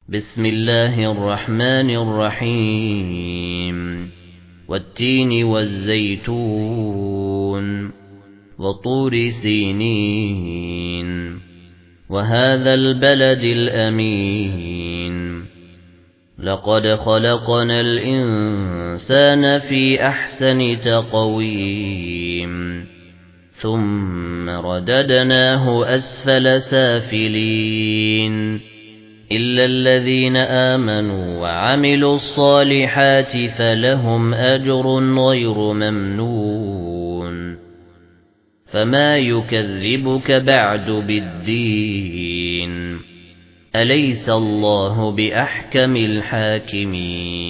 بسم الله الرحمن الرحيم والتين والزيتون وطور سينين وهذا البلد الأمين لقد خلقنا الإنسان في أحسن تقويم ثم رددناه أسفل سافلين إلا الذين آمنوا وعملوا الصالحات فلهم أجر غير ممنون فما يكذبك بعد بالدين أليس الله بأحكم الحاكمين